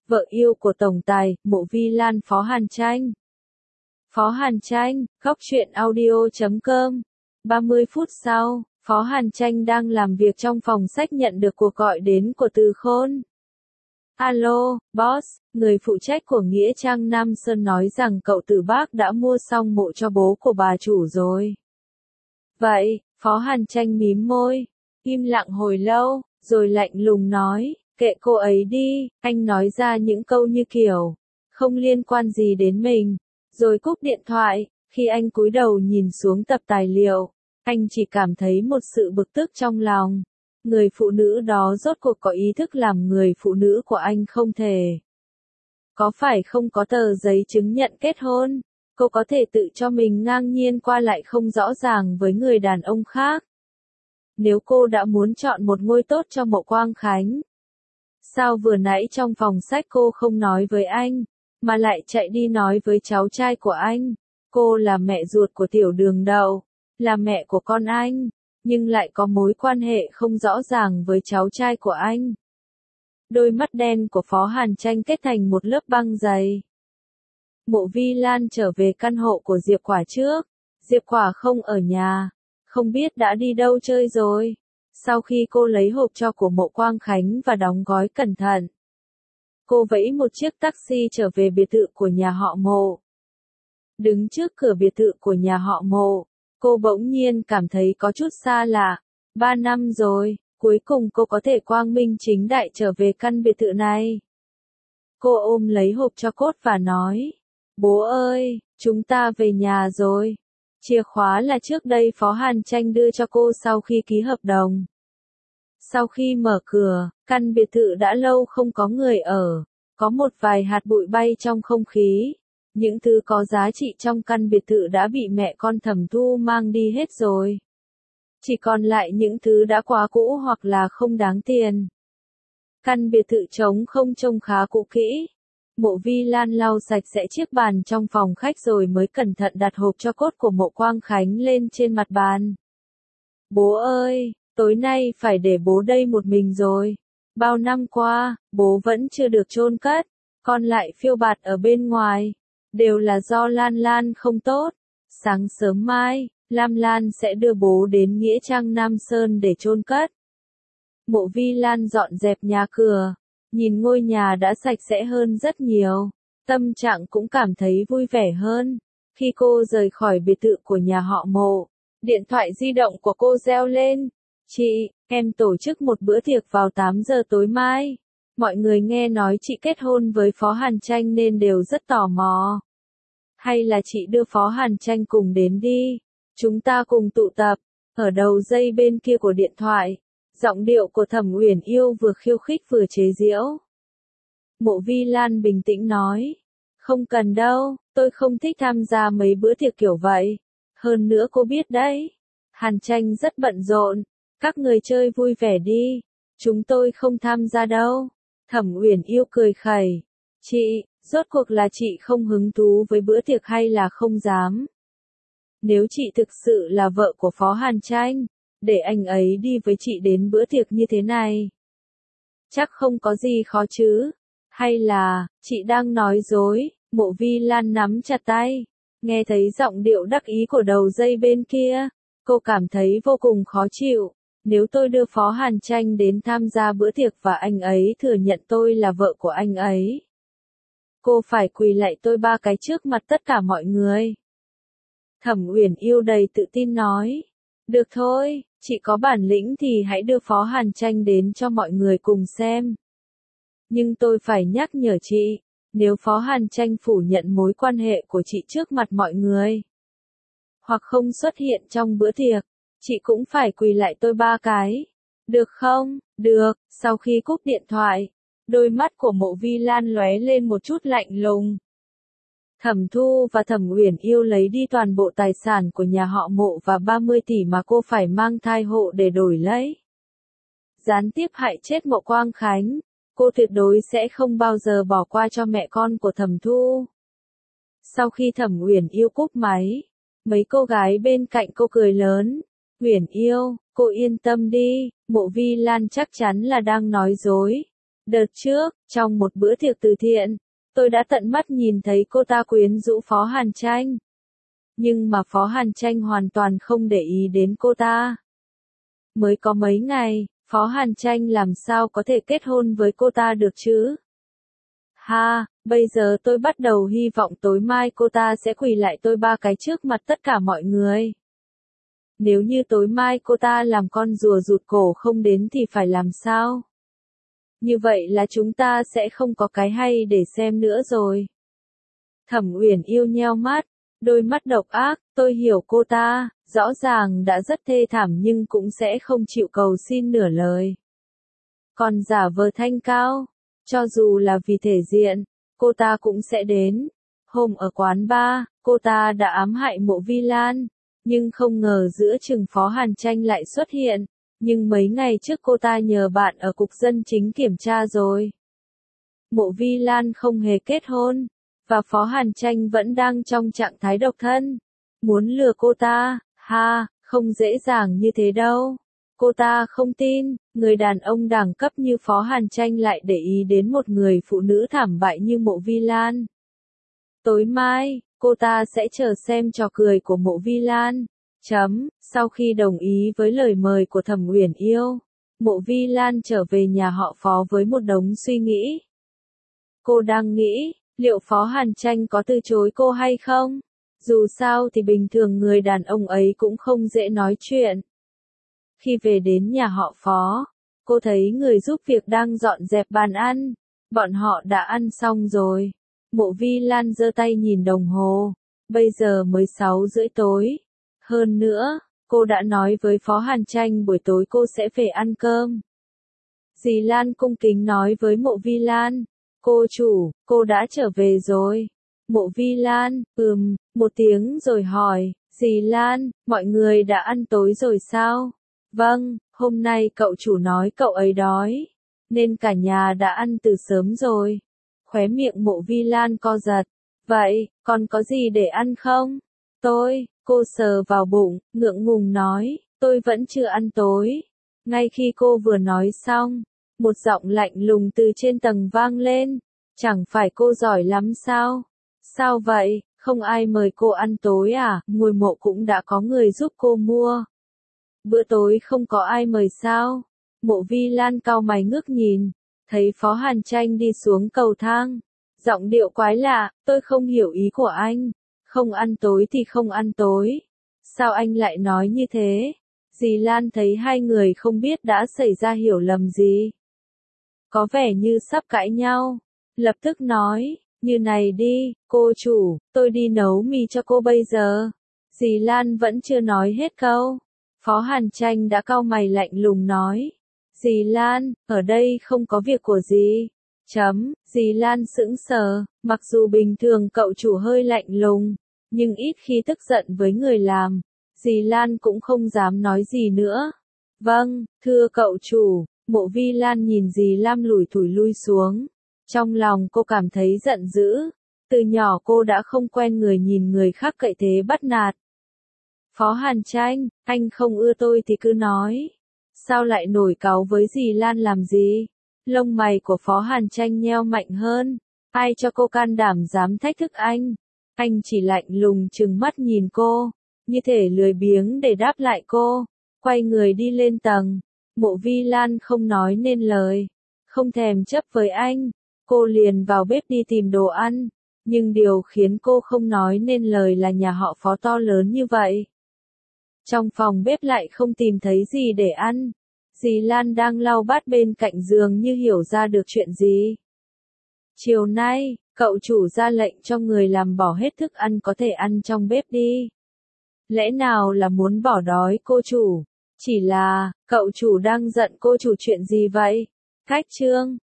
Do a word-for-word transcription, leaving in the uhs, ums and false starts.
vợ yêu của tổng tài, Mộ Vi Lan Phó Hàn Tranh. Phó Hàn Tranh, góc truyện audio chấm com. ba mươi phút sau, Phó Hàn Tranh đang làm việc trong phòng sách nhận được cuộc gọi đến của Từ Khôn. Alo, boss, người phụ trách của Nghĩa Trang Nam Sơn nói rằng cậu Từ Bác đã mua xong mộ cho bố của bà chủ rồi. Vậy, Phó Hàn Tranh mím môi, im lặng hồi lâu, rồi lạnh lùng nói, kệ cô ấy đi, anh nói ra những câu như kiểu, không liên quan gì đến mình, rồi cúp điện thoại. Khi anh cúi đầu nhìn xuống tập tài liệu, anh chỉ cảm thấy một sự bực tức trong lòng. Người phụ nữ đó rốt cuộc có ý thức làm người phụ nữ của anh không thể. Có phải không có tờ giấy chứng nhận kết hôn, cô có thể tự cho mình ngang nhiên qua lại không rõ ràng với người đàn ông khác. Nếu cô đã muốn chọn một ngôi tốt cho Mộ Quang Khánh, sao vừa nãy trong phòng sách cô không nói với anh, mà lại chạy đi nói với cháu trai của anh? Cô là mẹ ruột của Tiểu Đường Đậu, là mẹ của con anh, nhưng lại có mối quan hệ không rõ ràng với cháu trai của anh. Đôi mắt đen của Phó Hàn Tranh kết thành một lớp băng dày. Mộ Vi Lan trở về căn hộ của Diệp Quả trước. Diệp Quả không ở nhà, không biết đã đi đâu chơi rồi. Sau khi cô lấy hộp cho của Mộ Quang Khánh và đóng gói cẩn thận, cô vẫy một chiếc taxi trở về biệt thự của nhà họ Mộ. Đứng trước cửa biệt thự của nhà họ Mộ, cô bỗng nhiên cảm thấy có chút xa lạ. Ba năm rồi, cuối cùng cô có thể quang minh chính đại trở về căn biệt thự này. Cô ôm lấy hộp cho cốt và nói, bố ơi, chúng ta về nhà rồi. Chìa khóa là trước đây Phó Hàn Tranh đưa cho cô sau khi ký hợp đồng. Sau khi mở cửa, căn biệt thự đã lâu không có người ở, có một vài hạt bụi bay trong không khí. Những thứ có giá trị trong căn biệt thự đã bị mẹ con Thẩm Thu mang đi hết rồi. Chỉ còn lại những thứ đã quá cũ hoặc là không đáng tiền. Căn biệt thự trống không trông khá cũ kỹ. Mộ Vi Lan lau sạch sẽ chiếc bàn trong phòng khách rồi mới cẩn thận đặt hộp cho cốt của Mộ Quang Khánh lên trên mặt bàn. Bố ơi, tối nay phải để bố đây một mình rồi. Bao năm qua, bố vẫn chưa được chôn cất, con lại phiêu bạt ở bên ngoài. Đều là do Lan Lan không tốt. Sáng sớm mai, Lam Lan sẽ đưa bố đến Nghĩa Trang Nam Sơn để chôn cất. Mộ Vi Lan dọn dẹp nhà cửa, nhìn ngôi nhà đã sạch sẽ hơn rất nhiều, tâm trạng cũng cảm thấy vui vẻ hơn. Khi cô rời khỏi biệt thự của nhà họ Mộ, điện thoại di động của cô reo lên. Chị, em tổ chức một bữa tiệc vào tám giờ tối mai. Mọi người nghe nói chị kết hôn với Phó Hàn Tranh nên đều rất tò mò. Hay là chị đưa Phó Hàn Tranh cùng đến đi, chúng ta cùng tụ tập. Ở đầu dây bên kia của điện thoại, giọng điệu của Thẩm Uyển Yêu vừa khiêu khích vừa chế giễu. Mộ Vi Lan bình tĩnh nói, không cần đâu, tôi không thích tham gia mấy bữa tiệc kiểu vậy. Hơn nữa cô biết đấy, Hàn Tranh rất bận rộn, các người chơi vui vẻ đi, chúng tôi không tham gia đâu. Thẩm Uyển Yêu cười khẩy, chị, rốt cuộc là chị không hứng thú với bữa tiệc hay là không dám? Nếu chị thực sự là vợ của Phó Hàn Tranh, để anh ấy đi với chị đến bữa tiệc như thế này. Chắc không có gì khó chứ? Hay là, chị đang nói dối? Mộ Vi Lan nắm chặt tay, nghe thấy giọng điệu đắc ý của đầu dây bên kia, cô cảm thấy vô cùng khó chịu. Nếu tôi đưa Phó Hàn Tranh đến tham gia bữa tiệc và anh ấy thừa nhận tôi là vợ của anh ấy, cô phải quỳ lạy tôi ba cái trước mặt tất cả mọi người. Thẩm Uyển Yêu đầy tự tin nói, được thôi, chị có bản lĩnh thì hãy đưa Phó Hàn Tranh đến cho mọi người cùng xem. Nhưng tôi phải nhắc nhở chị, nếu Phó Hàn Tranh phủ nhận mối quan hệ của chị trước mặt mọi người, hoặc không xuất hiện trong bữa tiệc, chị cũng phải quỳ lại tôi ba cái. Được không? Được. Sau khi cúp điện thoại, đôi mắt của Mộ Vi Lan lóe lên một chút lạnh lùng. Thẩm Thu và Thẩm Uyển Yêu lấy đi toàn bộ tài sản của nhà họ Mộ và ba mươi tỷ mà cô phải mang thai hộ để đổi lấy. Gián tiếp hại chết Mộ Quang Khánh, cô tuyệt đối sẽ không bao giờ bỏ qua cho mẹ con của Thẩm Thu. Sau khi Thẩm Uyển Yêu cúp máy, mấy cô gái bên cạnh cô cười lớn. Uyển Yêu, cô yên tâm đi, Mộ Vi Lan chắc chắn là đang nói dối. Đợt trước, trong một bữa tiệc từ thiện, tôi đã tận mắt nhìn thấy cô ta quyến rũ Phó Hàn Tranh. Nhưng mà Phó Hàn Tranh hoàn toàn không để ý đến cô ta. Mới có mấy ngày, Phó Hàn Tranh làm sao có thể kết hôn với cô ta được chứ? Ha, bây giờ tôi bắt đầu hy vọng tối mai cô ta sẽ quỳ lại tôi ba cái trước mặt tất cả mọi người. Nếu như tối mai cô ta làm con rùa rụt cổ không đến thì phải làm sao? Như vậy là chúng ta sẽ không có cái hay để xem nữa rồi. Thẩm Uyển Yêu nheo mắt, đôi mắt độc ác, tôi hiểu cô ta, rõ ràng đã rất thê thảm nhưng cũng sẽ không chịu cầu xin nửa lời. Còn giả vờ thanh cao, cho dù là vì thể diện, cô ta cũng sẽ đến. Hôm ở quán bar, cô ta đã ám hại Mộ Vi Lan, nhưng không ngờ giữa chừng Phó Hàn Tranh lại xuất hiện. Nhưng mấy ngày trước cô ta nhờ bạn ở cục dân chính kiểm tra rồi. Mộ Vi Lan không hề kết hôn, và Phó Hàn Tranh vẫn đang trong trạng thái độc thân. Muốn lừa cô ta, ha, không dễ dàng như thế đâu. Cô ta không tin, người đàn ông đẳng cấp như Phó Hàn Tranh lại để ý đến một người phụ nữ thảm bại như Mộ Vi Lan. Tối mai, cô ta sẽ chờ xem trò cười của Mộ Vi Lan. Chấm, sau khi đồng ý với lời mời của Thẩm Uyển Yêu, Mộ Vi Lan trở về nhà họ Phó với một đống suy nghĩ. Cô đang nghĩ, liệu Phó Hàn Tranh có từ chối cô hay không? Dù sao thì bình thường người đàn ông ấy cũng không dễ nói chuyện. Khi về đến nhà họ Phó, cô thấy người giúp việc đang dọn dẹp bàn ăn. Bọn họ đã ăn xong rồi. Mộ Vi Lan giơ tay nhìn đồng hồ. Bây giờ mới sáu rưỡi tối. Hơn nữa, cô đã nói với Phó Hàn Tranh buổi tối cô sẽ về ăn cơm. Dì Lan cung kính nói với Mộ Vi Lan. Cô chủ, cô đã trở về rồi. Mộ Vi Lan, ừm, một tiếng rồi hỏi. Dì Lan, mọi người đã ăn tối rồi sao? Vâng, hôm nay cậu chủ nói cậu ấy đói, nên cả nhà đã ăn từ sớm rồi. Khóe miệng Mộ Vi Lan co giật. Vậy, còn có gì để ăn không? Tôi, cô sờ vào bụng, ngượng ngùng nói, tôi vẫn chưa ăn tối. Ngay khi cô vừa nói xong, một giọng lạnh lùng từ trên tầng vang lên. Chẳng phải cô giỏi lắm sao? Sao vậy, không ai mời cô ăn tối à? Ngôi mộ cũng đã có người giúp cô mua. Bữa tối không có ai mời sao? Mộ Vi Lan cau mày ngước nhìn, thấy Phó Hàn Tranh đi xuống cầu thang. Giọng điệu quái lạ, tôi không hiểu ý của anh. Không ăn tối thì không ăn tối. Sao anh lại nói như thế? Dì Lan thấy hai người không biết đã xảy ra hiểu lầm gì. Có vẻ như sắp cãi nhau. Lập tức nói, như này đi, cô chủ, tôi đi nấu mì cho cô bây giờ. Dì Lan vẫn chưa nói hết câu. Phó Hàn Tranh đã cau mày lạnh lùng nói. Dì Lan, ở đây không có việc của dì. Chấm, dì Lan sững sờ, mặc dù bình thường cậu chủ hơi lạnh lùng, nhưng ít khi tức giận với người làm. Dì Lan cũng không dám nói gì nữa. Vâng, thưa cậu chủ. Mộ Vi Lan nhìn dì Lam lủi thủi lui xuống. Trong lòng cô cảm thấy giận dữ. Từ nhỏ cô đã không quen người nhìn người khác cậy thế bắt nạt. Phó Hàn Tranh, anh không ưa tôi thì cứ nói. Sao lại nổi cáu với dì Lan làm gì? Lông mày của Phó Hàn Tranh nheo mạnh hơn. Ai cho cô can đảm dám thách thức anh? Anh chỉ lạnh lùng trừng mắt nhìn cô, như thể lười biếng để đáp lại cô. Quay người đi lên tầng. Mộ Vi Lan không nói nên lời. Không thèm chấp với anh. Cô liền vào bếp đi tìm đồ ăn. Nhưng điều khiến cô không nói nên lời là nhà họ Phó to lớn như vậy. Trong phòng bếp lại không tìm thấy gì để ăn. Dì Lan đang lau bát bên cạnh giường như hiểu ra được chuyện gì. Chiều nay, cậu chủ ra lệnh cho người làm bỏ hết thức ăn có thể ăn trong bếp đi. Lẽ nào là muốn bỏ đói cô chủ? Chỉ là, cậu chủ đang giận cô chủ chuyện gì vậy? Cách chương